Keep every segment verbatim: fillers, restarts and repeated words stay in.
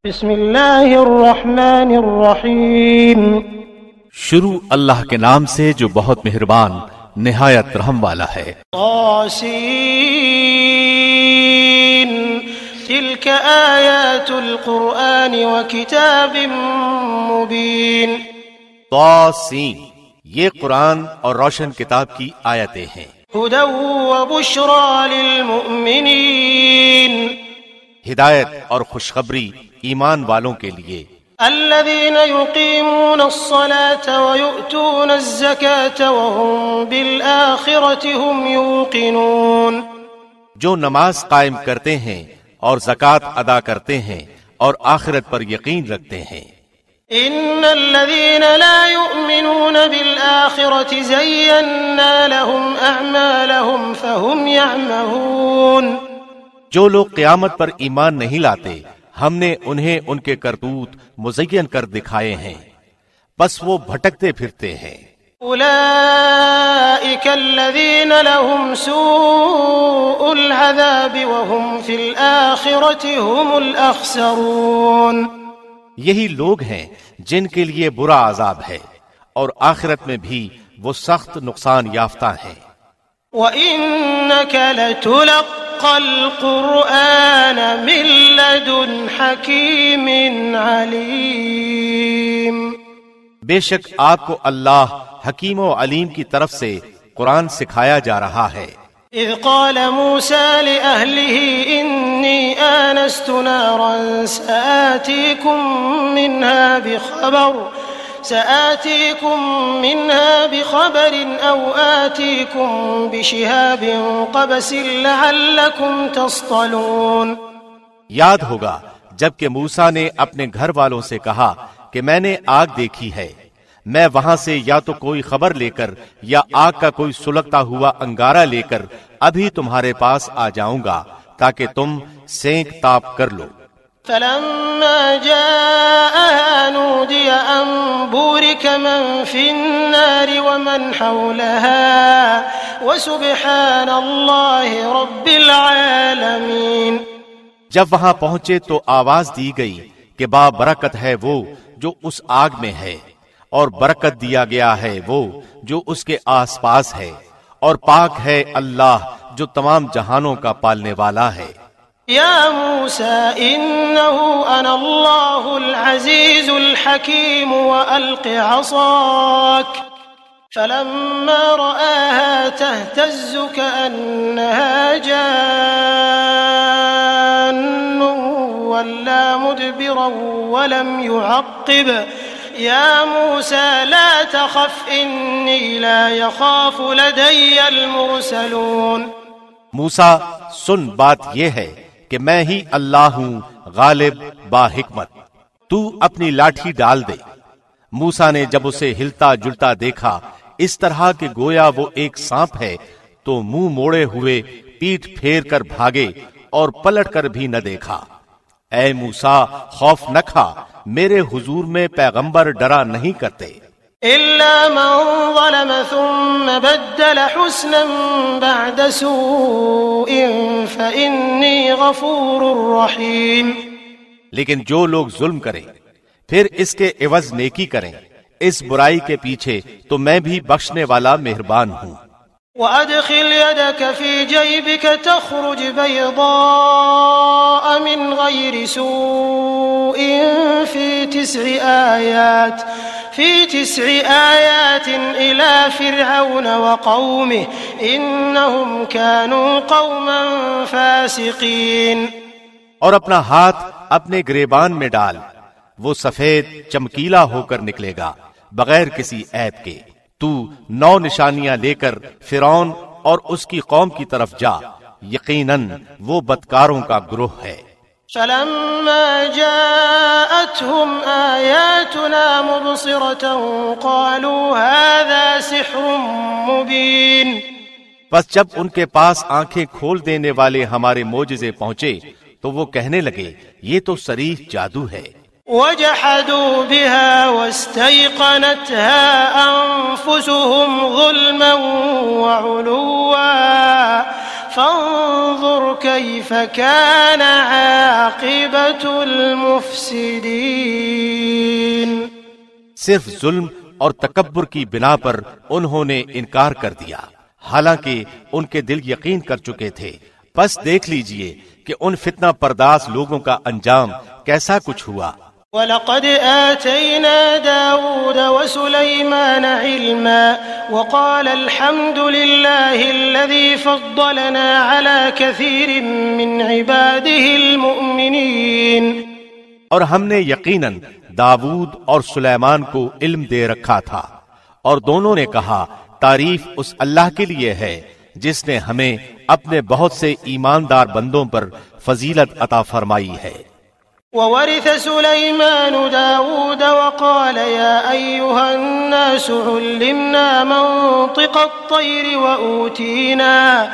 بسم اللہ الرحمن الرحیم، شروع اللہ کے نام سے جو بہت مہربان نہایت رحم والا ہے۔ طاسین تلک آیات القرآن وکتاب مبین۔ طاسین یہ قرآن اور روشن کتاب کی آیتیں ہیں۔ ہدی وبشری للمؤمنین، ہدایت اور خوشخبری ایمان والوں کے لیے۔ الذین یقیمون الصلاة ویؤتون الزکاة وهم بالآخرة هم یوقنون، جو نماز قائم کرتے ہیں اور زکوٰۃ ادا کرتے ہیں اور آخرت پر یقین رکھتے ہیں۔ ان الذین لا یؤمنون بالآخرة زینا لهم اعمالهم فهم یعمہون، جو لوگ قیامت پر ایمان نہیں لاتے ہم نے انہیں ان کے کرتوت مزین کر دکھائے ہیں، بس وہ بھٹکتے پھرتے ہیں۔ اولئک الذین لهم سوء العذاب وهم فی الآخرة هم الاخسرون، یہی لوگ ہیں جن کے لیے برا عذاب ہے اور آخرت میں بھی وہ سخت نقصان یافتہ ہیں۔ وَإِنَّكَ لَتُلَقَّى الْقُرْآنَ مِن لَّدُنْ حَكِيمٍ عَلِيمٍ، بے شک آپ کو اللہ حکیم و علیم کی طرف سے قرآن سکھایا جا رہا ہے۔ اذ قال موسى لأهله إني آنست نارا سآتيكم منها بخبر سآتيكم منها بخبر أو آتيكم بشهاب قبس لعلكم تصطلون۔ یاد ہوگا جبکہ موسیٰ نے اپنے گھر والوں سے کہا کہ میں نے آگ دیکھی ہے، میں وہاں سے یا تو کوئی خبر لے کر یا آگ کا کوئی سلگتا ہوا انگارہ لے کر ابھی تمہارے پاس آ جاؤں گا تاکہ تم سینک تاپ کر لو۔ فلما جاءها نودي أن بورك من في النار ومن حولها وسبحان الله رب العالمين، جب وہاں پہنچے تو آواز دی گئی کہ با برکت ہے وہ جو اس آگ میں ہے، اور برکت دیا گیا ہے وہ جو اس کے آس پاس ہے، اور پاک ہے اللہ جو تمام جہانوں کا پالنے والا ہے۔ یا موسیٰ انہو انا اللہ العزیز الحکیم والق عصاک، فلما رآها تهتز كأنها جان ولا مدبرا ولم يعقب یا موسیٰ لا تخف انی لا يخاف لدی المرسلون۔ موسیٰ سن بات یہ ہے کہ میں ہی اللہ ہوں غالب با حکمت، تو اپنی لاٹھی ڈال دے۔ موسیٰ نے جب اسے ہلتا جلتا دیکھا اس طرح کہ گویا وہ ایک سانپ ہے تو منہ موڑے ہوئے پیٹھ پھیر کر بھاگے اور پلٹ کر بھی نہ دیکھا۔ اے موسیٰ خوف نہ کھا، میرے حضور میں پیغمبر ڈرا نہیں کرتے۔ إلا من ظلم ثم بدل حسنا بعد سوء فإني غفور رحيم، لیکن جو لوگ ظلم کریں پھر اس کے عوض نیکی کریں اس برائی کے پیچھے تو میں بھی بخشنے والا مہربان ہوں۔ وأدخل يدك في جيبك تخرج بيضاء من غير سوء في تسع آيات في تسع آيات إلى فرعون وقومه إنهم كانوا قوما فاسقين، اور اپنا ہاتھ اپنے گریبان میں ڈال، وہ سفید چمکیلا ہو کر نکلے گا بغیر کسی عیب کے۔ تو نو نشانیاں لے کر فرعون اور اس کی قوم کی طرف جا، یقیناً وہ بدکاروں کا گروہ ہے۔ فلما جاءتهم آياتنا مبصرة قالوا هذا سحر مبين، پس جب ان کے پاس آنکھیں کھول دینے والے ہمارے معجزے پہنچے تو وہ کہنے لگے یہ تو صریح جادو ہے۔ وجحدوا بها واستيقنتها أنفسهم ظلما وعلوا فانظر كيف كان عاقبة المفسدين. صرف ظلم اور تکبر کی بنا پر انہوں نے انکار کر دیا، حالانکہ ان کے دل یقین کر چکے تھے. بس دیکھ لیجئے کہ ان فتنہ پرداز لوگوں کا انجام کیسا کچھ ہوا. وَلَقَدْ آتَيْنَا دَاوُودَ وَسُلَيْمَانَ عِلْمًا وَقَالَ الْحَمْدُ لِلَّهِ الَّذِي فَضَّلَنَا عَلَى كَثِيرٍ مِّنْ عِبَادِهِ الْمُؤْمِنِينَ. اور ہم نے یقیناً داود اور سلیمان کو علم دے رکھا تھا، اور دونوں نے کہا تعریف اس اللہ کے لیے ہے جس نے ہمیں اپنے بہت سے ایماندار بندوں پر فضیلت عطا فرمائی ہے. وورث سليمان داود وقال يا أيها الناس علمنا منطق الطير وأوتينا,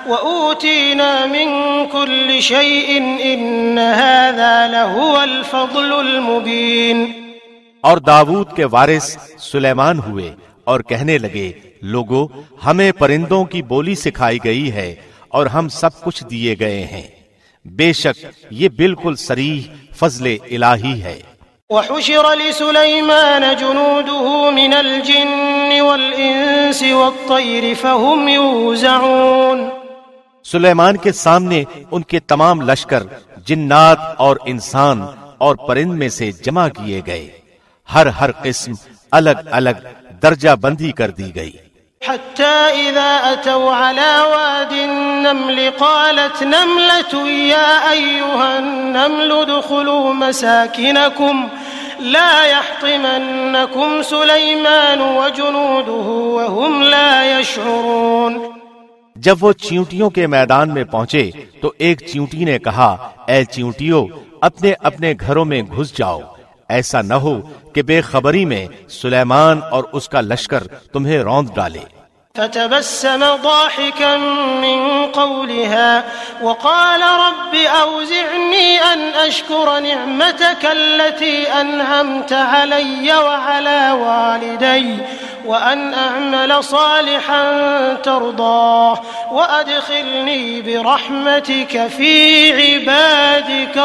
وأوتينا من كل شيء إن هذا لهو الفضل المبين. اور داود کے وارث سلیمان ہوئے اور کہنے لگے لوگو ہمیں پرندوں کی بولی سکھائی گئی ہے اور ہم سب کچھ دیے گئے ہیں، بے شک یہ بالکل صریح فضل الہی ہے. وحشر لسليمان جنوده من الجن والإنس والطير فهم يوزعون. سلیمان کے سامنے ان کے تمام لشکر جنات اور انسان اور پرند میں سے جمع کیے گئے، ہر ہر قسم الگ الگ درجہ بندی کر دی گئی. حتى إذا أتوا على واد النمل قالت نملة يا أيها النمل ادخلوا مساكنكم لا يحطمنكم سليمان وجنوده وهم لا يشعرون. جب وہ چیونٹیوں کے میدان میں پہنچے تو ایک چیونٹی نے کہا اے چیونٹیوں اپنے اپنے گھروں میں گھس جاؤ، ایسا نہ ہو کہ بے خبری میں سلیمان اور اس کا لشکر تمہیں روند ڈالے. فتبسم ضاحكا من قولها وقال رب أوزعني أن أشكر نعمتك التي أنعمت علي وعلى والدي وأن أعمل صالحا ترضاه وأدخلني برحمتك في عبادك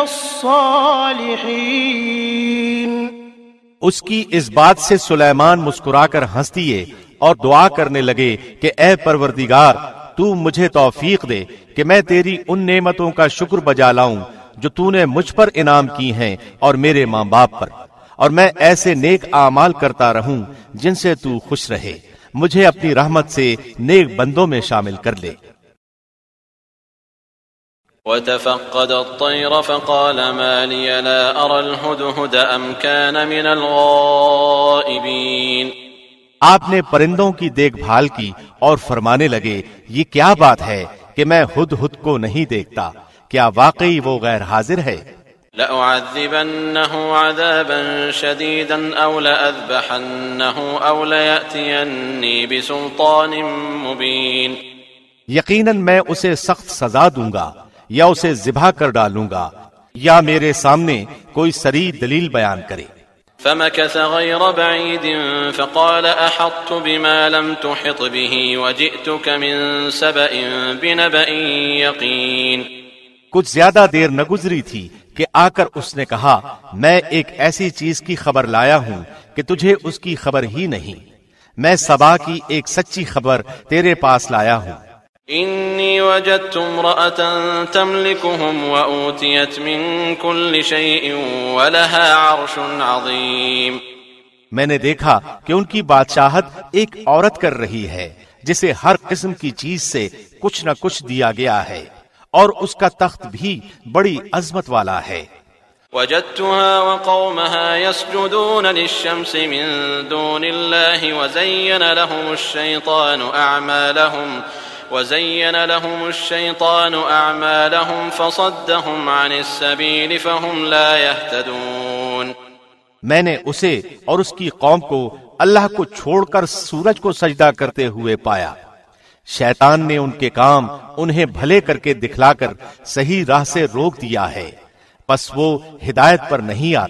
الصالحين. اس کی اس بات سے سلیمان مسکرا کر ہنس دیے اور دعا کرنے لگے کہ اے پروردگار تو مجھے توفیق دے کہ میں تیری ان نعمتوں کا شکر بجا لاؤں جو تو نے مجھ پر انعام کی ہیں اور میرے ماں باپ پر، اور میں ایسے نیک اعمال کرتا رہوں جن سے تو خوش رہے. مجھے اپنی رحمت سے نیک بندوں میں شامل کر لے. وتفقد الطير فقال ما لي لا أرى الهدهد أم كان من الغائبين. آپ نے پرندوں کی دیکھ بھال کی اور فرمانے لگے یہ کیا بات ہے کہ میں ہد ہد کو نہیں دیکھتا، کیا واقعی وہ غیر حاضر ہے؟ لأعذبنه عذابا شديدا أو لأذبحنه أو ليأتيني بسلطان مبين. یقیناً میں اسے سخت سزا دوں گا یا اسے ذبح کر ڈالوں گا یا میرے سامنے کوئی صریح دلیل بیان کرے. فمكث غير بعيد فقال أحطت بما لم تحط به وجئتك من سبأ بنبأ يقين. کچھ زیادہ دیر نہ گزری تھی کہ آ کر اس نے کہا میں ایک ایسی چیز کی خبر لایا ہوں کہ تجھے اس کی خبر ہی نہیں، میں سبا کی ایک سچی خبر تیرے پاس لایا ہوں. إني وجدت امرأة تملكهم وأوتيت من كل شيء ولها عرش عظيم. میں نے دیکھا کہ ان کی بادشاہت ایک عورت کر رہی ہے جسے ہر قسم کی چیز سے کچھ نہ کچھ دیا گیا ہے، اور اس کا تخت بھی بڑی عظمت والا ہے. وجدتها وقومها يسجدون للشمس من دون الله وزين لهم الشيطان أعمالهم وزين لهم الشيطان أعمالهم فصدهم عن السبيل فهم لا يهتدون. میں نے اسے اور اس کی قوم کو اللہ کو چھوڑ کر سورج کو سجدہ کرتے ہوئے پایا. شیطان نے ان کے کام انہیں بھلے کر کے دکھلا کر صحیح راہ سے روک دیا ہے، پس وہ ہدایت پر نہیں آتے.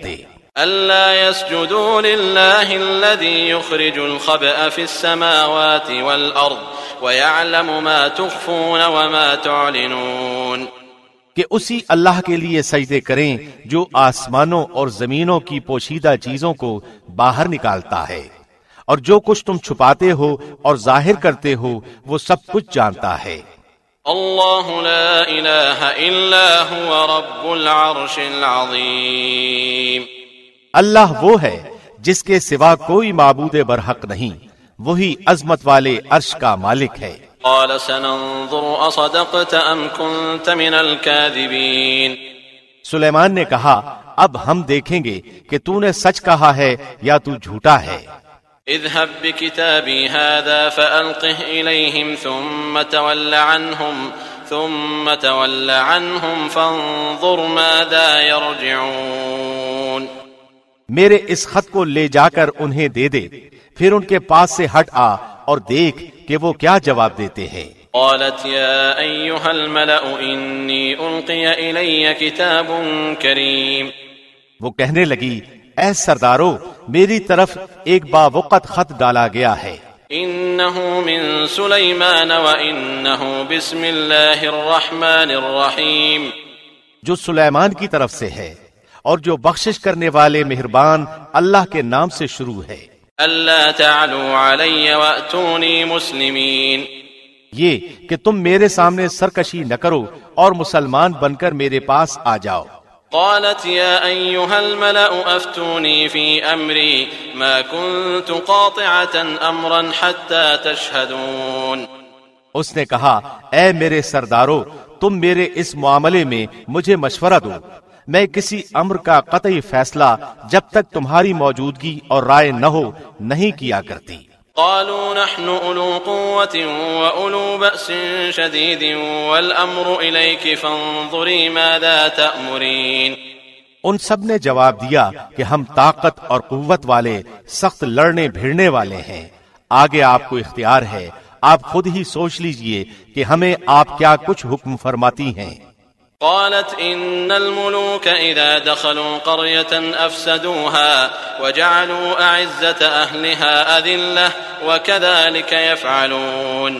ألا يسجدوا لله الذي يخرج الخبأ في السماوات والأرض ويعلم ما تخفون وما تعلنون، کہ اسی اللہ کے لیے سجدے کریں جو آسمانوں اور زمینوں کی پوشیدہ چیزوں کو باہر نکالتا ہے، اور جو کچھ تم چھپاتے ہو اور ظاہر کرتے ہو وہ سب کچھ جانتا ہے۔ اللہ لا الہ الا هو رب العرش العظیم، اللہ وہ ہے جس کے سوا کوئی معبود برحق نہیں، وہی عظمت والے عرش کا مالک ہے۔ قال سننظر اصدقت ام كنت من الكاذبین، سلیمان نے کہا اب ہم دیکھیں گے کہ تو نے سچ کہا ہے یا تو جھوٹا ہے۔ اذهب بكتابي هذا فألقه إليهم ثم تول عنهم ثم تول عنهم فانظر ماذا يرجعون، میرے اس خط کو لے جا کر انہیں دے دے، پھر ان کے پاس سے ہٹ آ اور دیکھ کہ وہ کیا جواب دیتے ہیں۔ قالت يا أيها الملأ إني ألقي إلي كتاب كريم، وہ کہنے لگی اے سردارو میری طرف ایک باوقت خط ڈالا گیا ہے، إنه من سليمان وإنه بسم الله الرحمن الرحيم، جو سلیمان کی طرف سے ہے اور جو بخشش کرنے والے مہربان اللہ کے نام سے شروع ہے۔ ألا تعلوا علي وأتوني مسلمين، یہ کہ تم میرے سامنے سرکشی نہ کرو اور مسلمان بن کر میرے پاس آ جاؤ۔ قالت يا أيها الملأ أفتوني في أمري ما كنت قاطعة أمرا حتى تشهدون، اس نے کہا اے میرے سردارو تم میرے اس معاملے میں مجھے مشورہ دو، میں کسی امر کا قطعی فیصلہ جب تک تمہاری موجودگی اور رائے نہ ہو نہیں کیا کرتی۔ قالوا نحن أولو قوة وأولو بأس شديد والأمر إليك فانظري ماذا تأمرين، ان سب نے جواب دیا کہ ہم طاقت اور قوت والے سخت لڑنے بھیڑنے والے ہیں، آگے آپ کو اختیار ہے، آپ خود ہی سوچ لیجئے کہ ہمیں آپ کیا کچھ حکم فرماتی ہیں۔ قالت إن الملوك إذا دخلوا قرية أفسدوها وجعلوا أعزة أهلها أذلة وكذلك يفعلون،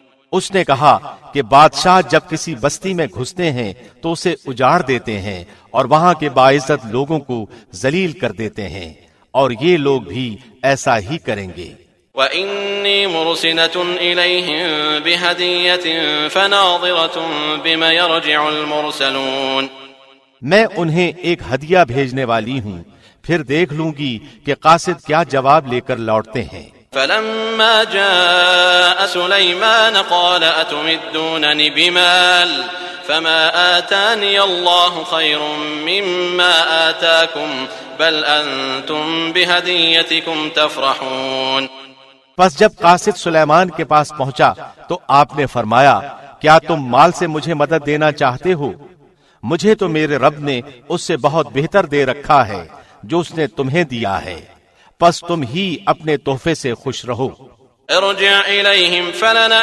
اس نے کہا کہ بادشاہ جب کسی بستی میں گھستے ہیں تو اسے اجاڑ دیتے ہیں اور وہاں کے باعزت لوگوں کو ذلیل کر دیتے ہیں، اور یہ لوگ بھی ایسا ہی کریں گے۔ وَإِنِّي مُرْسِلَةٌ إِلَيْهِمْ بِهَدِيَّةٍ فَنَاظِرَةٌ بِمَ يَرْجِعُ الْمُرْسَلُونَ، میں انہیں ایک ہدیہ بھیجنے والی ہوں، پھر دیکھ لوں گی کہ قاصد کیا جواب لے کر لوٹتے ہیں۔ فَلَمَّا جَاءَ سُلَيْمَانَ قَالَ أَتُمِدُّونَنِ بِمَالٍ فَمَا آتَانِيَ اللَّهُ خَيْرٌ مِّمَّا آتَاكُمْ بَلْ أَنتُمْ بِهَدِيَّتِكُمْ تَفْرَحُونَ، پس جب قاصد سلیمان کے پاس پہنچا تو آپ نے فرمایا کیا تم مال سے مجھے مدد دینا چاہتے ہو؟ مجھے تو میرے رب نے اس سے بہت بہتر دے رکھا ہے جو اس نے تمہیں دیا ہے، پس تم ہی اپنے تحفے سے خوش رہو۔ ارجع إليهم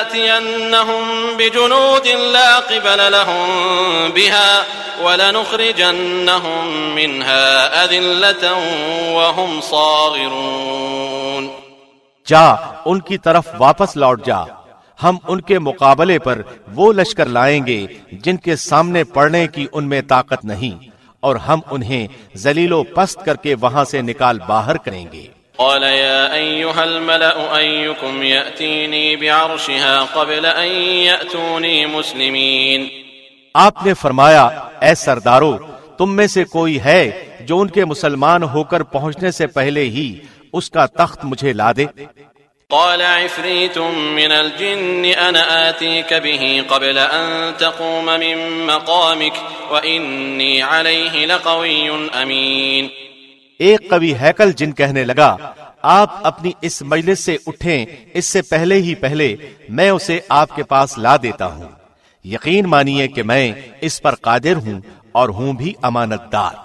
فلنأتينهم بجنود لا قبل لهم بها ولنخرجنهم منها أذلة وهم صاغرون، جا ان کی طرف واپس لوٹ جا، ہم ان کے مقابلے پر وہ لشکر لائیں گے جن کے سامنے پڑنے کی ان میں طاقت نہیں، اور ہم انہیں ذلیل و پست کر کے وہاں سے نکال باہر کریں گے۔ قال يا أيها الملأ أيكم يأتيني بعرشها قبل أن يأتوني مسلمين، آپ نے فرمایا اے سردارو تم میں سے کوئی ہے جو ان کے مسلمان ہو کر پہنچنے سے پہلے ہی اس کا تخت مجھے لا دے؟ قال عفريت من الجن أنا آتيك به قبل أن تقوم من مقامك وإني عليه لقوي أمين، ایک قوی ہیکل جن کہنے لگا آپ اپنی اس مجلس سے اٹھیں اس سے پہلے ہی پہلے میں اسے آپ کے پاس لا دیتا ہوں، یقین مانیے کہ میں اس پر قادر ہوں اور ہوں بھی امانت دار۔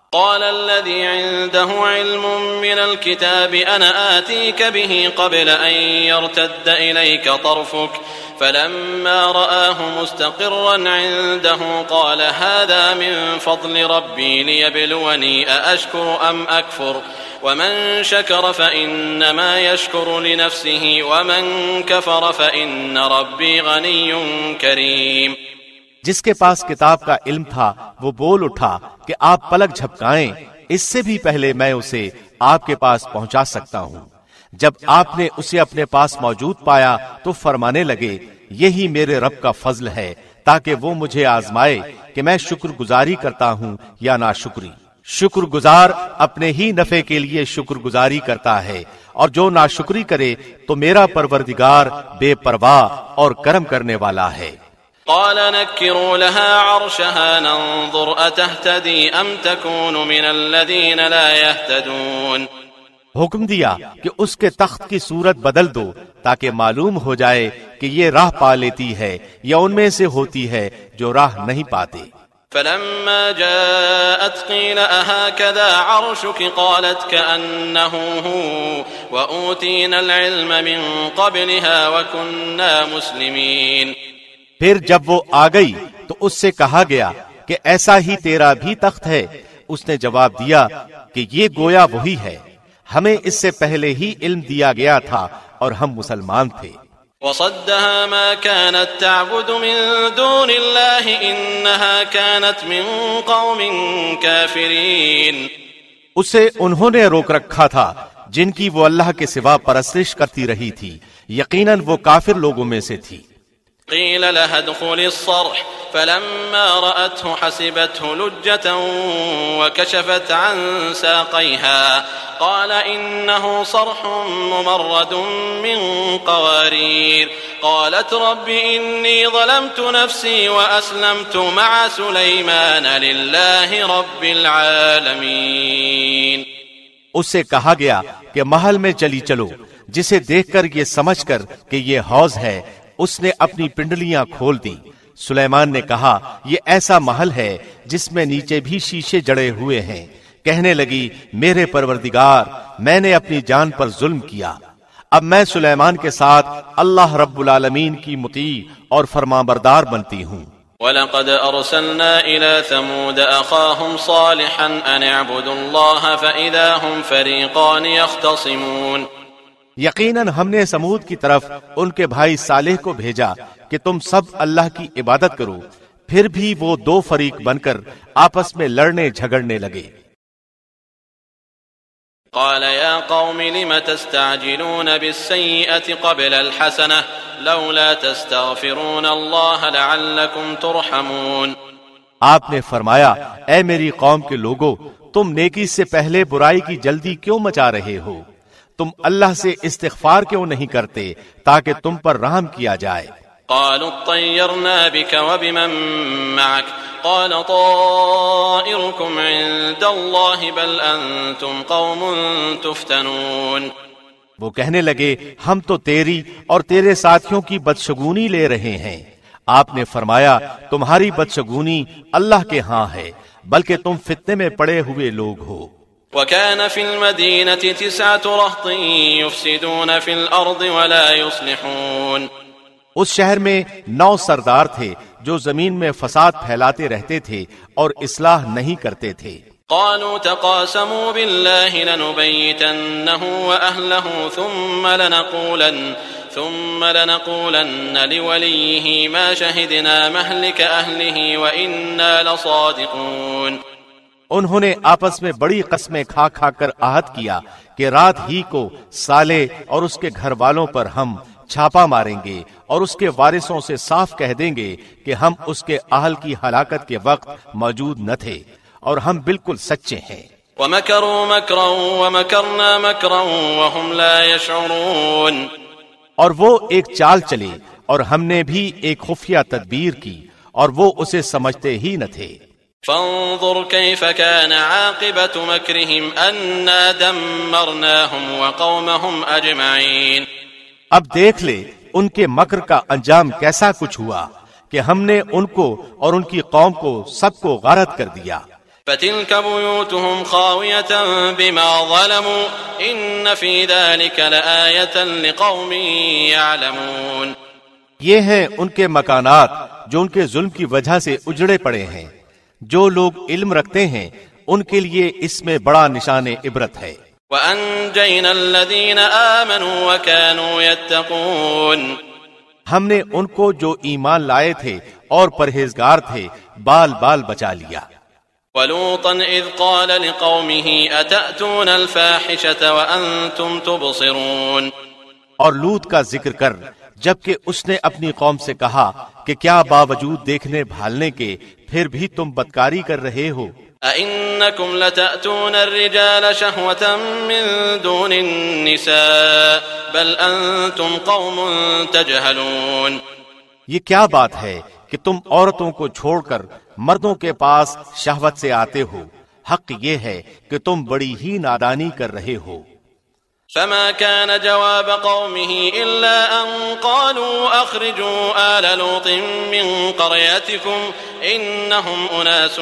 قال الذي عنده علم من الكتاب أنا آتيك به قبل أن يرتد إليك طرفك فلما رآه مستقرا عنده قال هذا من فضل ربي ليبلوني أأشكر أم أكفر ومن شكر فإنما يشكر لنفسه ومن كفر فإن ربي غني كريم۔ جس کے پاس کتاب کا علم تھا وہ بول اٹھا کہ آپ پلک جھپکائیں، اس سے بھی پہلے میں اسے آپ کے پاس پہنچا سکتا ہوں۔ جب آپ نے اسے اپنے پاس موجود پایا تو فرمانے لگے یہی میرے رب کا فضل ہے تاکہ وہ مجھے آزمائے کہ میں شکر گزاری کرتا ہوں یا ناشکری۔ شکر گزار اپنے ہی نفع کے لیے شکر گزاری کرتا ہے، اور جو ناشکری کرے تو میرا پروردگار بے پرواہ اور کرم کرنے والا ہے۔ قال نكروا لها عرشها ننظر أتهتدي أم تكون من الذين لا يهتدون۔ حکم دیا کہ اس کے تخت کی صورت بدل دو تاکہ معلوم ہو جائے کہ یہ راہ پا لیتی ہے یا ان میں سے ہوتی ہے جو راہ نہیں پاتے۔ فلما جاءت قيل أهكذا عرشك قالت كأنه هو وأوتينا العلم من قبلها وكنا مسلمين۔ پھر جب وہ آ گئی تو اس سے کہا گیا کہ ایسا ہی تیرا بھی تخت ہے۔ اس نے جواب دیا کہ یہ گویا وہی ہے، ہمیں اس سے پہلے ہی علم دیا گیا تھا اور ہم مسلمان تھے۔ وصدها ما كانت تعبد من دون الله إنها كانت من قوم كافرين۔ اسے انہوں نے روک رکھا تھا جن کی وہ اللہ کے سوا پرستش کرتی رہی تھی، یقیناً وہ کافر لوگوں میں سے تھی۔ قيل لها ادخل الصرح فلما رأته حسبته لجة وكشفت عن ساقيها قال إنه صرح ممرد من قوارير قالت رب إني ظلمت نفسي وأسلمت مع سليمان لله رب العالمين۔ اس سے کہا گیا کہ محل میں چلی چلو، جسے دیکھ کر یہ سمجھ کر کہ یہ حوض ہے اس نے اپنی پنڈلیاں کھول دی۔ سلیمان نے کہا یہ ایسا محل ہے جس میں نیچے بھی شیشے جڑے ہوئے ہیں۔ کہنے لگی میرے پروردگار میں نے اپنی جان پر ظلم کیا، اب میں سلیمان کے ساتھ اللہ رب العالمین کی مطیع اور فرمانبردار بنتی ہوں۔ وَلَقَدْ أَرْسَلْنَا إِلَى ثَمُودَ أَخَاهُمْ صَالِحًا أَنِ اعْبُدُوا اللَّهَ فَإِذَا هُمْ فَرِيقَانِ يَخْتَصِمُونَ۔ یقیناً ہم نے سمود کی طرف ان کے بھائی صالح کو بھیجا کہ تم سب اللہ کی عبادت کرو، پھر بھی وہ دو فریق بن کر آپس میں لڑنے جھگڑنے لگے۔ قال يا قوم لم تستعجلون بالسيئة قبل الحسنة لولا تستغفرون الله لعلكم ترحمون۔ آپ نے فرمایا اے میری قوم کے لوگو، تم نیکی سے پہلے برائی کی جلدی کیوں مچا رہے ہو؟ تم اللہ سے استغفار کیوں نہیں کرتے تاکہ تم پر رحم کیا جائے؟ قالوا اطيرنا بك وبمن معك قال طائركم عند الله بل أنتم قوم تفتنون۔ وہ کہنے لگے ہم تو تیری اور تیرے ساتھیوں کی بدشگونی لے رہے ہیں۔ آپ نے فرمایا تمہاری بدشگونی اللہ کے ہاں ہے، بلکہ تم فتنے میں پڑے ہوئے لوگ ہو۔ وكان في المدينة تسعة رهط يفسدون في الأرض ولا يصلحون۔ اس شہر میں نو سردار تھے جو زمین میں فساد پھیلاتے رہتے تھے اور اصلاح نہیں کرتے تھے۔ قالوا تقاسموا بالله لنبيتنه وأهله ثم لنقولن ثم لنقولن لوليه ما شهدنا مهلك أهله وإنا لصادقون۔ انہوں نے آپس میں بڑی قسمیں کھا کھا کر عہد کیا کہ رات ہی کو صالح اور اس کے گھر والوں پر ہم چھاپا ماریں گے اور اس کے وارثوں سے صاف کہہ دیں گے کہ ہم اس کے اہل کی ہلاکت کے وقت موجود نہ تھے اور ہم بالکل سچے ہیں۔ وَمَكَرُوا مَكْرًا وَمَكَرْنَا مَكْرًا وَهُمْ لَا يَشْعُرُونَ۔ اور وہ ایک چال چلے اور ہم نے بھی ایک خفیہ تدبیر کی اور وہ اسے سمجھتے ہی نہ تھے۔ فانظر كيف كان عاقبة مكرهم أنا دمرناهم وقومهم أجمعين۔ اب دیکھ لے ان کے مکر کا انجام کیسا کچھ ہوا کہ ہم نے ان کو اور ان کی قوم کو سب کو غارت کر دیا۔ فتلك بيوتهم خاوية بما ظلموا إن في ذلك لآية لقوم يعلمون. یہ ہیں ان کے مکانات جو ان کے ظلم کی وجہ سے اجڑے پڑے ہیں. جو لوگ علم رکھتے ہیں ان کے لیے اس میں بڑا نشان عبرت ہے. وَأَنجَيْنَا الَّذِينَ آمَنُوا وَكَانُوا يَتَّقُونَ. ہم نے ان کو جو ایمان لائے تھے اور پرہیزگار تھے بال بال بچا لیا. وَلُوطًا إِذْ قَالَ لِقَوْمِهِ أَتَأْتُونَ الْفَاحِشَةَ وَأَنْتُمْ تُبْصِرُونَ. اور لوط کا ذکر کر جبکہ اس نے اپنی قوم سے کہا کہ کیا باوجود دیکھنے بھالنے کے پھر بھی تم بدکاری کر رہے ہو. أَإِنَّكُمْ لَتَأْتُونَ الرِّجَالَ شَهْوَةً مِّن دُونِ النِّسَاءِ بَلْ أَنْتُمْ قَوْمٌ تَجْهَلُونَ. یہ کیا بات ہے کہ تم عورتوں کو چھوڑ کر مردوں کے پاس شہوت سے آتے ہو. حق یہ ہے کہ تم بڑی ہی نادانی کر رہے ہو. فما كان جواب قومه إلا أن قالوا أخرجوا آل لوط من قريتكم إنهم أناس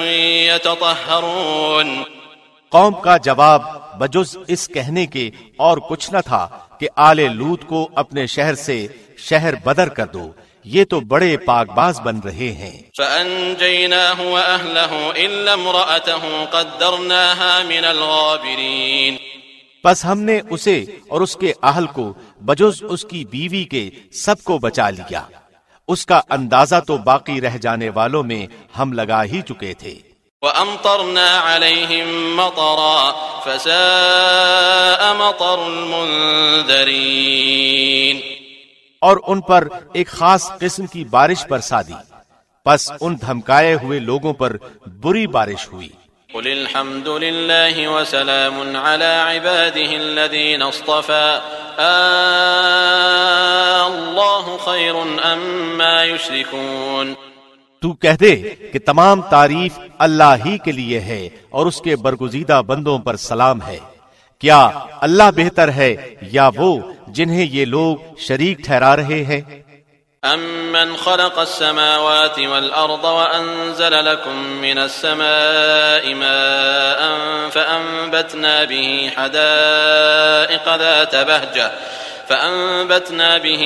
يتطهرون. قوم کا جواب بجز اس کہنے کے اور کچھ نہ تھا کہ آل لوط کو اپنے شہر سے شہر بدر کر دو، یہ تو بڑے پاک باز بن رہے ہیں. فأنجيناه وأهله إلا امرأته قدرناها من الغابرين. بس ہم نے اسے اور اس کے اہل کو بجز اس کی بیوی کے سب کو بچا لیا. اس کا اندازہ تو باقی رہ جانے والوں میں ہم لگا ہی چکے تھے. وَأَمْطَرْنَا عَلَيْهِمْ مَطَرًا فَسَاءَ مَطَرُ الْمُنذَرِينَ. اور ان پر ایک خاص قسم کی بارش برسا دی، پس ان دھمکائے ہوئے لوگوں پر بری بارش ہوئی. قل الحمد لله وسلام على عباده الذين اصطفى الله خير أما يشركون. تو کہہ دے کہ تمام تعریف اللہ ہی کے لیے ہے اور اس کے برگزیدہ بندوں پر سلام ہے. کیا اللہ بہتر ہے یا وہ جنہیں یہ لوگ شریک ٹھہرا رہے ہیں؟ أَمَّنْ خَلَقَ السَّمَاوَاتِ وَالْأَرْضَ وَأَنزَلَ لَكُم مِّنَ السَّمَاءِ مَاءً فَأَنبَتْنَا بِهِ حَدَائِقَ ذَاتَ بَهْجَةٍ فَأَنبَتْنَا بِهِ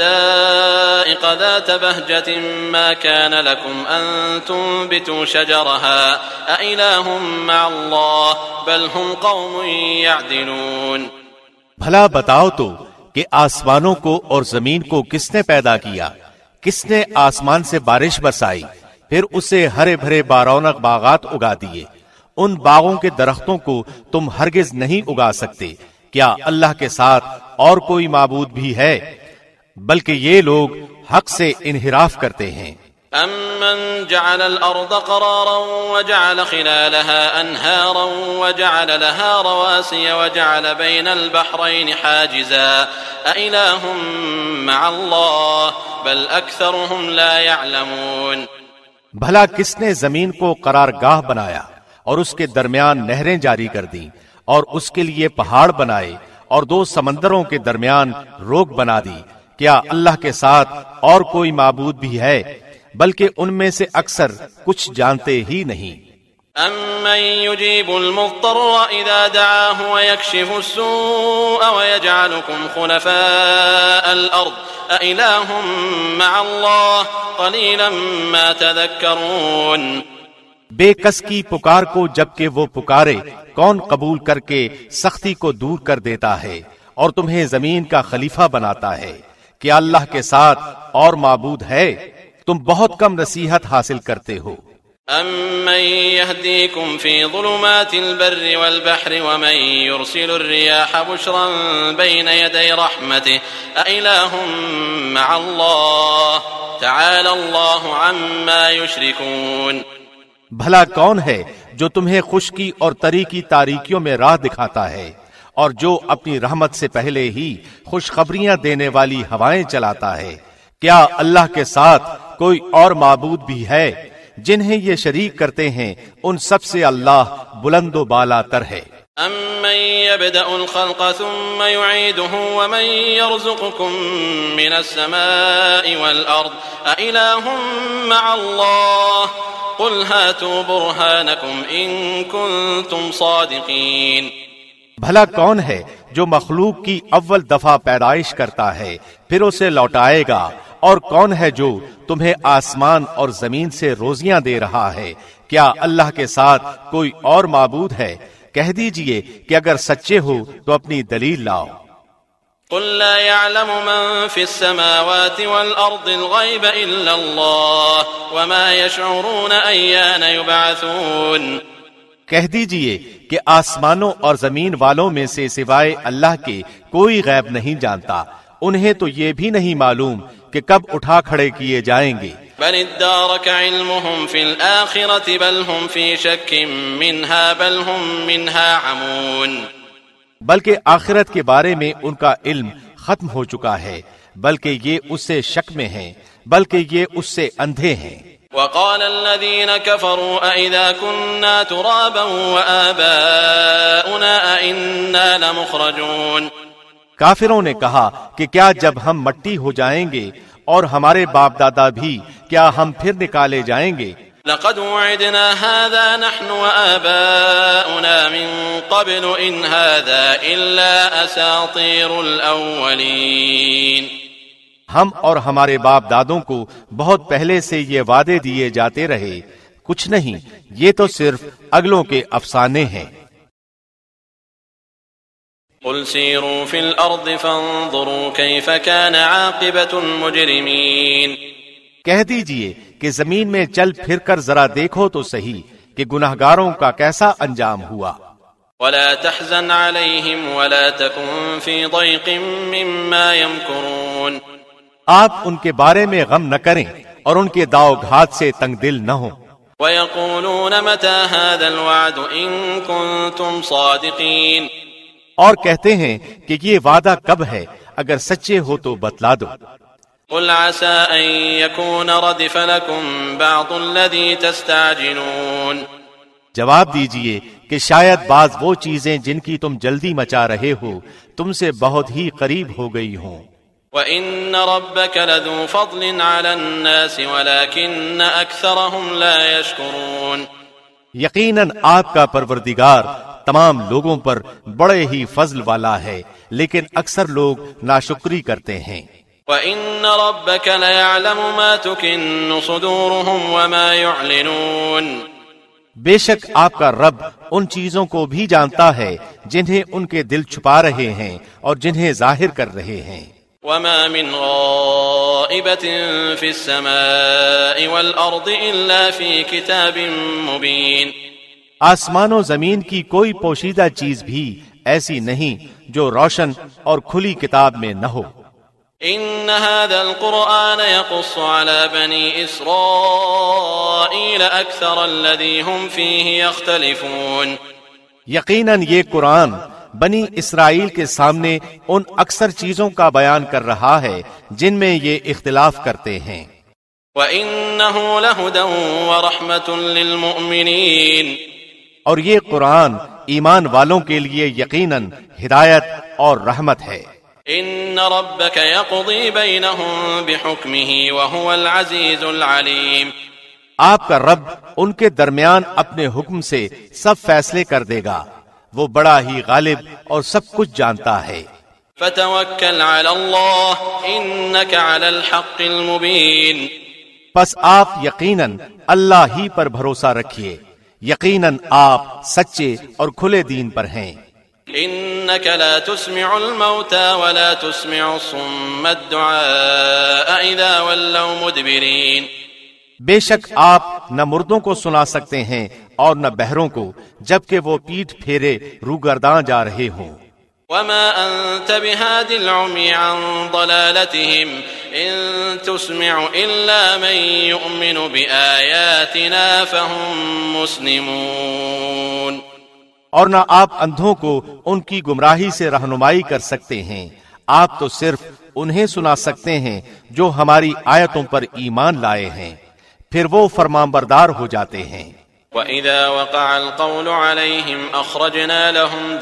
حَدَائِقَ ذَاتَ بَهْجَةٍ مَا كَانَ لَكُمْ أَن تُنبِتُوا شَجَرَهَا أَإِلَٰهٌ مَّعَ اللَّهِ بَلْ هُمْ قَوْمٌ يَعْدِلُونَ. بھلا بتاؤ تو کہ آسمانوں کو اور زمین کو کس نے پیدا کیا؟ کس نے آسمان سے بارش برسائی پھر اسے ہرے بھرے بارونق باغات اگا دیے؟ ان باغوں کے درختوں کو تم ہرگز نہیں اگا سکتے. کیا اللہ کے ساتھ اور کوئی معبود بھی ہے؟ بلکہ یہ لوگ حق سے انحراف کرتے ہیں. أَمَّنْ جَعَلَ الْأَرْضَ قَرَارًا وَجَعَلَ خِلَالَهَا أَنْهَارًا وَجَعَلَ لَهَا رَوَاسِيَ وَجَعَلَ بَيْنَ الْبَحْرَيْنِ حَاجِزًا أَإِلَٰهٌ مَّعَ اللَّهِ بَلْ أَكْثَرُهُمْ لَا يَعْلَمُونَ. بھلا کس نے زمین کو قرارگاہ بنایا اور اس کے درمیان نہریں جاری کر دیں اور اس کے لیے پہاڑ بنائے اور دو سمندروں کے درمیان روک بنا دی؟ کیا اللہ کے ساتھ اور کوئی معبود بھی ہے؟ بلکہ ان میں سے اکثر کچھ جانتے ہی نہیں. أَمَّن يُجِيبُ الْمُضْطَرَّ إِذَا دَعَاهُ وَيَكْشِفُ السُّوءَ وَيَجْعَلُكُمْ خُلَفَاءَ الْأَرْضِ أَإِلَٰهٌ مَّعَ اللَّهِ قَلِيلًا مَّا تَذَكَّرُونَ. بے کس کی پکار کو جبکہ وہ پکارے کون قبول کر کے سختی کو دور کر دیتا ہے اور تمہیں زمین کا خلیفہ بناتا ہے؟ کیا اللہ کے ساتھ اور معبود ہے؟ تم بہت کم نصیحت حاصل کرتے ہو. أَمَّن يَهْدِيكُمْ فِي ظُلُمَاتِ الْبَرِّ وَالْبَحْرِ وَمَن يُرْسِلُ الرِّيَاحَ بُشْرًا بَيْنَ يَدَيْ رَحْمَتِهِ أَإِلَٰهٌ مَّعَ اللَّهِ تَعَالَى اللَّهُ عَمَّا يُشْرِكُونَ. بھلا کون ہے جو تمہیں خشکی اور تری کی تاریکیوں میں راہ دکھاتا ہے اور جو اپنی رحمت سے پہلے ہی خوشخبریاں دینے والی ہوائیں چلاتا ہے؟ کیا اللہ کے ساتھ کوئی اور معبود بھی ہے؟ جنہیں یہ شریک کرتے ہیں ان سب سے اللہ بلند و بالا تر ہے. أَمَّن يَبْدَأُ الْخَلْقَ ثُمَّ يُعِيدُهُ وَمَن يَرْزُقُكُم مِّنَ السَّمَاءِ وَالْأَرْضِ أَإِلَٰهٌ مَّعَ اللَّهِ قُلْ هَاتُوا بُرْهَانَكُمْ إِن كُنتُمْ صَادِقِينَ۔ بھلا کون ہے جو مخلوق کی اول دفعہ پیدائش کرتا ہے پھر اسے لوٹائے گا، اور کون ہے جو تمہیں آسمان اور زمین سے روزیاں دے رہا ہے؟ کیا اللہ کے ساتھ کوئی اور معبود ہے؟ کہہ دیجئے کہ اگر سچے ہو تو اپنی دلیل لاؤ۔ قل لا يعلم من في السماوات والأرض الغيب إلا الله وما يشعرون أيان يبعثون۔ کہہ دیجئے کہ آسمانوں اور زمین والوں میں سے سوائے اللہ کے کوئی غیب نہیں جانتا، انہیں تو یہ بھی نہیں معلوم کہ کب اٹھا کھڑے کیے جائیں گے۔ بل ادارك علمهم في الآخرة بل هم في شك منها بل هم منها عمون۔ بلکہ آخرت کے بارے میں ان کا علم ختم ہو چکا ہے، بلکہ یہ اس سے شک میں ہیں، بلکہ یہ اس سے اندھے ہیں۔ وقال الذين كفروا أئذا كنا ترابا وآباؤنا أئنا لمخرجون۔ کافروں نے کہا کہ کیا جب ہم مٹی ہو جائیں گے اور ہمارے باپ دادا بھی، کیا ہم پھر نکالے جائیں گے؟ لقد وعدنا هذا نحن وآباؤنا من قبل إن هذا إلا أساطير الأولين۔ ہم اور ہمارے باپ دادوں کو بہت پہلے سے یہ وعدے دیے جاتے رہے، کچھ نہیں، یہ تو صرف اگلوں کے افسانے ہیں۔ قل سيروا في الأرض فانظروا كيف كان عاقبة المجرمين۔ کہہ دیجئے کہ زمین میں چل پھر کر ذرا دیکھو تو صحیح کہ گناہگاروں کا کیسا انجام ہوا۔ ولا تحزن عليهم ولا تكن في ضيق مما يمكرون۔ آپ ان کے بارے میں غم نہ کریں اور ان کے داؤ گھات سے تنگ دل نہ ہوں۔ ويقولون متى هذا الوعد إن كنتم صادقين۔ اور کہتے ہیں کہ یہ وعدہ کب ہے، اگر سچے ہو تو بتلا دو۔ قل عسى أن يكون ردف لكم بعض الذي تستعجلون۔ جواب دیجئے کہ شاید بعض وہ چیزیں جن کی تم جلدی مچا رہے ہو تم سے بہت ہی قریب ہو گئی ہوں۔ وَإِنَّ رَبَّكَ لَذُو فَضْلٍ عَلَى النَّاسِ وَلَكِنَّ أَكْثَرَهُمْ لَا يَشْكُرُونَ۔ یقیناً آپ کا پروردگار تمام لوگوں پر بڑے ہی فضل والا ہے، لیکن اکثر لوگ ناشکری کرتے ہیں۔ وَإِنَّ رَبَّكَ لَيَعْلَمُ مَا تُكِنُّ صُدُورُهُمْ وَمَا يُعْلِنُونَ۔ بے شک آپ کا رب ان چیزوں کو بھی جانتا ہے جنہیں ان کے دل چھپا رہے ہیں اور جنہیں ظاہر کر رہے ہیں۔ وَمَا مِنْ غَائِبَةٍ فِي السَّمَاءِ وَالْأَرْضِ إِلَّا فِي كِتَابٍ مُبِينٍ۔ آسمان و زمین کی کوئی پوشیدہ چیز بھی ایسی نہیں جو روشن اور کھلی کتاب میں نہ ہو۔ إن هذا القرآن يقص على بني إسرائيل أكثر الذي هم فيه يختلفون۔ یقیناً یہ قرآن بنی اسرائیل کے سامنے ان اکثر چیزوں کا بیان کر رہا ہے جن میں یہ اختلاف کرتے ہیں۔ وَإِنَّهُ لَهُدًى وَرَحْمَةٌ لِّلْمُؤْمِنِينَ۔ اور یہ قرآن ایمان والوں کے لیے یقیناً ہدایت اور رحمت ہے۔ إن ربك يقضي بينهم بحكمه وهو العزيز العليم۔ آپ کا رب ان کے درمیان اپنے حکم سے سب فیصلے کر دے گا، وہ بڑا ہی غالب اور سب کچھ جانتا ہے۔ فتوکل علی اللہ انک علی الحق المبین۔ پس آپ یقیناً اللہ ہی پر بھروسہ رکھیے، یقیناً آپ سچے اور کھلے دین پر ہیں۔ انك لا تسمع الموتى ولا تسمع الصم الدعاء اذا ولوا مدبرين۔ بے شک آپ نہ مردوں کو سنا سکتے ہیں اور نہ بہروں کو جبکہ وہ پیٹھ پھیرے روگرداں جا رہے ہوں۔ وما انت بهاد العمي عن ضلالتهم ان تسمع الا من يؤمن بآياتنا فهم مسلمون۔ اور نہ آپ اندھوں کو ان کی گمراہی سے رہنمائی کر سکتے ہیں، آپ تو صرف انہیں سنا سکتے ہیں جو ہماری آیتوں پر ایمان لائے ہیں، پھر وہ فرمانبردار ہو جاتے ہیں۔ وَإِذَا وَقَعَ الْقَوْلُ عَلَيْهِمْ أَخْرَجْنَا لَهُمْ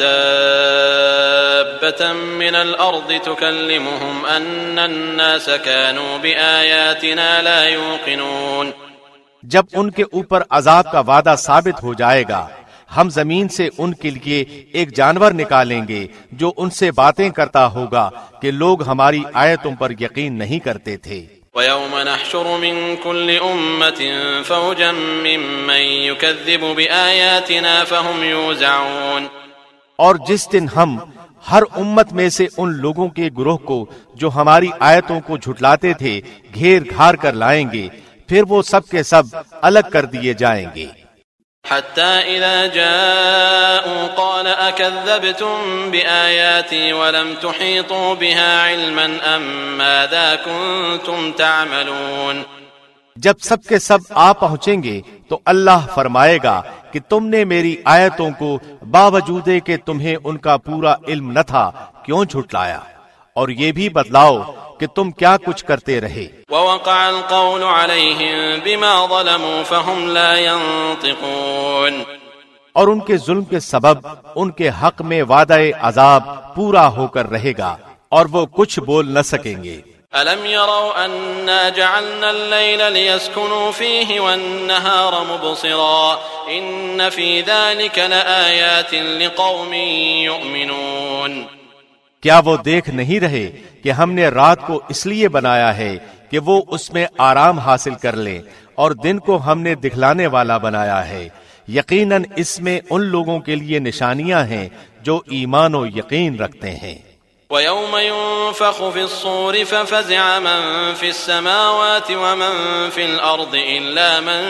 دَابَّةً مِّنَ الْأَرْضِ تُكَلِّمُهُمْ أَنَّ النَّاسَ كَانُوا بِآيَاتِنَا لَا يُوقِنُونَ۔ جب ان کے اوپر عذاب کا وعدہ ثابت ہو جائے گا، ہم زمین سے ان کے لیے ایک جانور نکالیں گے جو ان سے باتیں کرتا ہوگا کہ لوگ ہماری آیتوں پر یقین نہیں کرتے تھے۔ وَيَوْمَ نَحْشُرُ مِن كُلِّ أُمَّةٍ فَوْجًا مِّمَّن يُكَذِّبُ بِآيَاتِنَا فَهُمْ يُوزَعُونَ۔ اور جس دن ہم ہر امت میں سے ان لوگوں کے گروہ کو جو ہماری آیتوں کو جھٹلاتے تھے گھیر گھار کر لائیں گے، پھر وہ سب کے سب الگ کر دیے جائیں گے۔ حَتَّى إِذَا جَاءُوا قَالَ أَكَذَّبْتُم بِآيَاتِي وَلَمْ تُحِيطُوا بِهَا عِلْمًا أَم مَّاذَا كُنتُمْ تَعْمَلُونَ۔ جب سب کے سب آ پہنچیں گے تو اللہ فرمائے گا کہ تم نے میری آیتوں کو باوجود کہ تمہیں ان کا پورا علم نہ تھا کیوں جھٹلایا، اور یہ بھی بتلاؤ کہ تم کیا کچھ کرتے رہے۔ وَوَقَعَ الْقَوْلُ عَلَيْهِمْ بِمَا ظَلَمُوا فَهُمْ لَا يَنطِقُونَ۔ اور ان کے ظلم کے سبب ان کے حق میں وعدہ عذاب پورا ہو کر رہے گا اور وہ کچھ بول نہ سکیں گے۔ أَلَمْ يَرَوْا أَنَّا جَعَلْنَا اللَّيْلَ لِيَسْكُنُوا فِيهِ وَالنَّهَارَ مُبْصِرًا إِنَّ فِي ذَلِكَ لَآيَاتٍ لِقَوْمٍ يُؤْمِنُونَ۔ کیا وہ دیکھ نہیں رہے کہ ہم نے رات کو اس لیے بنایا ہے کہ وہ اس میں آرام حاصل کر لیں، اور دن کو ہم نے دکھلانے والا بنایا ہے؟ یقیناً اس میں ان لوگوں کے لیے نشانیاں ہیں جو ایمان و یقین رکھتے ہیں۔ وَيَوْمَ يُنفَخُ فِي الصُّورِ فَفَزِعَ مَن فِي السَّمَاوَاتِ وَمَن فِي الْأَرْضِ إِلَّا مَن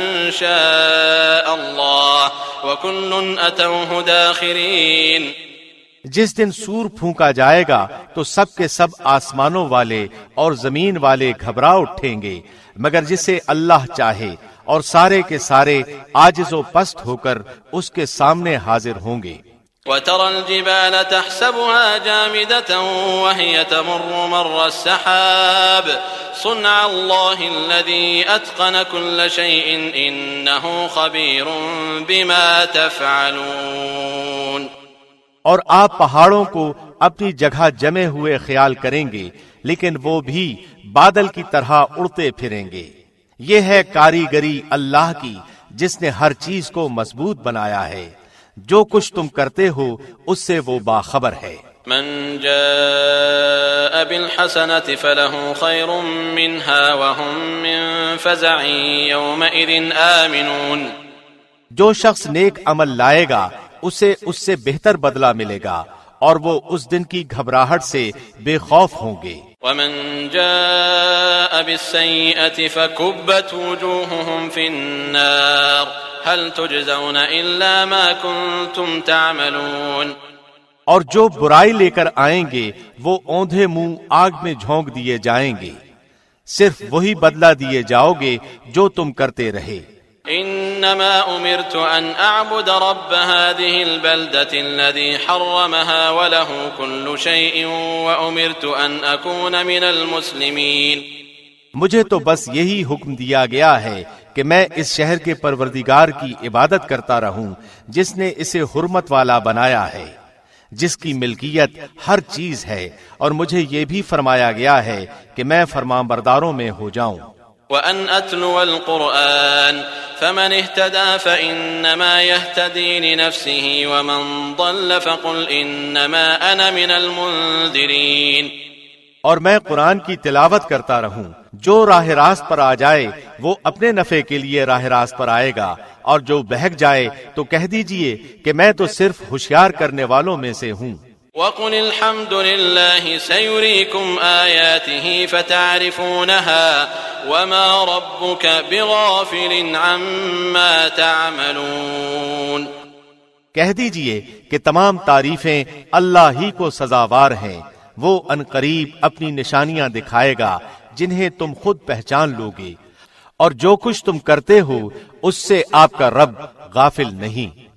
شَاءَ اللَّهُ وَكُلٌّ أَتَوْهُ دَاخِرِينَ۔ جس دن سور پھونکا جائے گا تو سب کے سب آسمانوں والے اور زمین والے گھبرا اٹھیں گے مگر جسے اللہ چاہے، اور سارے کے سارے عاجز و پست ہو کر اس کے سامنے حاضر ہوں گے۔ وَتَرَى الْجِبَالَ تَحْسَبُهَا جَامِدَةً وَهِيَ تَمُرُّ مَرَّ السَّحَابِ صُنْعَ اللَّهِ الَّذِي أَتْقَنَ كُلَّ شَيْءٍ إِنَّهُ خَبِيرٌ بِمَا تَفْعَلُونَ۔ اور آپ پہاڑوں کو اپنی جگہ جمے ہوئے خیال کریں گے، لیکن وہ بھی بادل کی طرح اڑتے پھریں گے۔ یہ ہے کاریگری اللہ کی جس نے ہر چیز کو مضبوط بنایا ہے، جو کچھ تم کرتے ہو اس سے وہ باخبر ہے۔ من جاء بالحسنة فله خير منها وهم من فزع يومئذ آمنون۔ جو شخص نیک عمل لائے گا اسے اس سے بہتر بدلہ ملے گا اور وہ اس دن کی گھبراہٹ سے بے خوف ہوں گے۔ ومن جاء بالسيئة فكبت وجوههم في النار هل تجزون إلا ما كنتم تعملون۔ اور جو برائی لے کر آئیں گے وہ اوندھے منہ آگ میں جھونک دیے جائیں گے، صرف وہی بدلہ دیے جاؤ گے جو تم کرتے رہے۔ انما امرت ان اعبد رب هذه البلدة الذي حرمها وله كل شيء وامرت ان اكون من المسلمين۔ مجھے تو بس یہی حکم دیا گیا ہے کہ میں اس شہر کے پروردگار کی عبادت کرتا رہوں جس نے اسے حرمت والا بنایا ہے، جس کی ملکیت ہر چیز ہے، اور مجھے یہ بھی فرمایا گیا ہے کہ میں فرمانبرداروں میں ہو جاؤں۔ وَأَنْ أَتْلُوَ الْقُرْآنَ فَمَنِ اهْتَدَى فَإِنَّمَا يَهْتَدِي لِنَفْسِهِ وَمَنْ ضَلَّ فَقُلْ إِنَّمَا أَنَا مِنَ الْمُنذِرِينَ۔ اور میں قرآن کی تلاوت کرتا رہوں، جو راہ راست پر آ جائے وہ اپنے نفع کے لیے راہ راست پر آئے گا، اور جو بہک جائے تو کہہ دیجئے کہ میں تو صرف ہوشیار کرنے والوں میں سے ہوں۔ وَقُلِ الْحَمْدُ لِلَّهِ سَيُرِيكُمْ آيَاتِهِ فَتَعْرِفُونَهَا وَمَا رَبُّكَ بِغَافِلٍ عَمَّا تَعْمَلُونَ۔ کہہ دیجئے کہ تمام تعریفیں اللہ ہی کو سزاوار ہیں، وہ ان قریب اپنی نشانیاں دکھائے گا جنہیں تم خود پہچان لوگے، اور جو کچھ تم کرتے ہو اس سے آپ کا رب غافل نہیں۔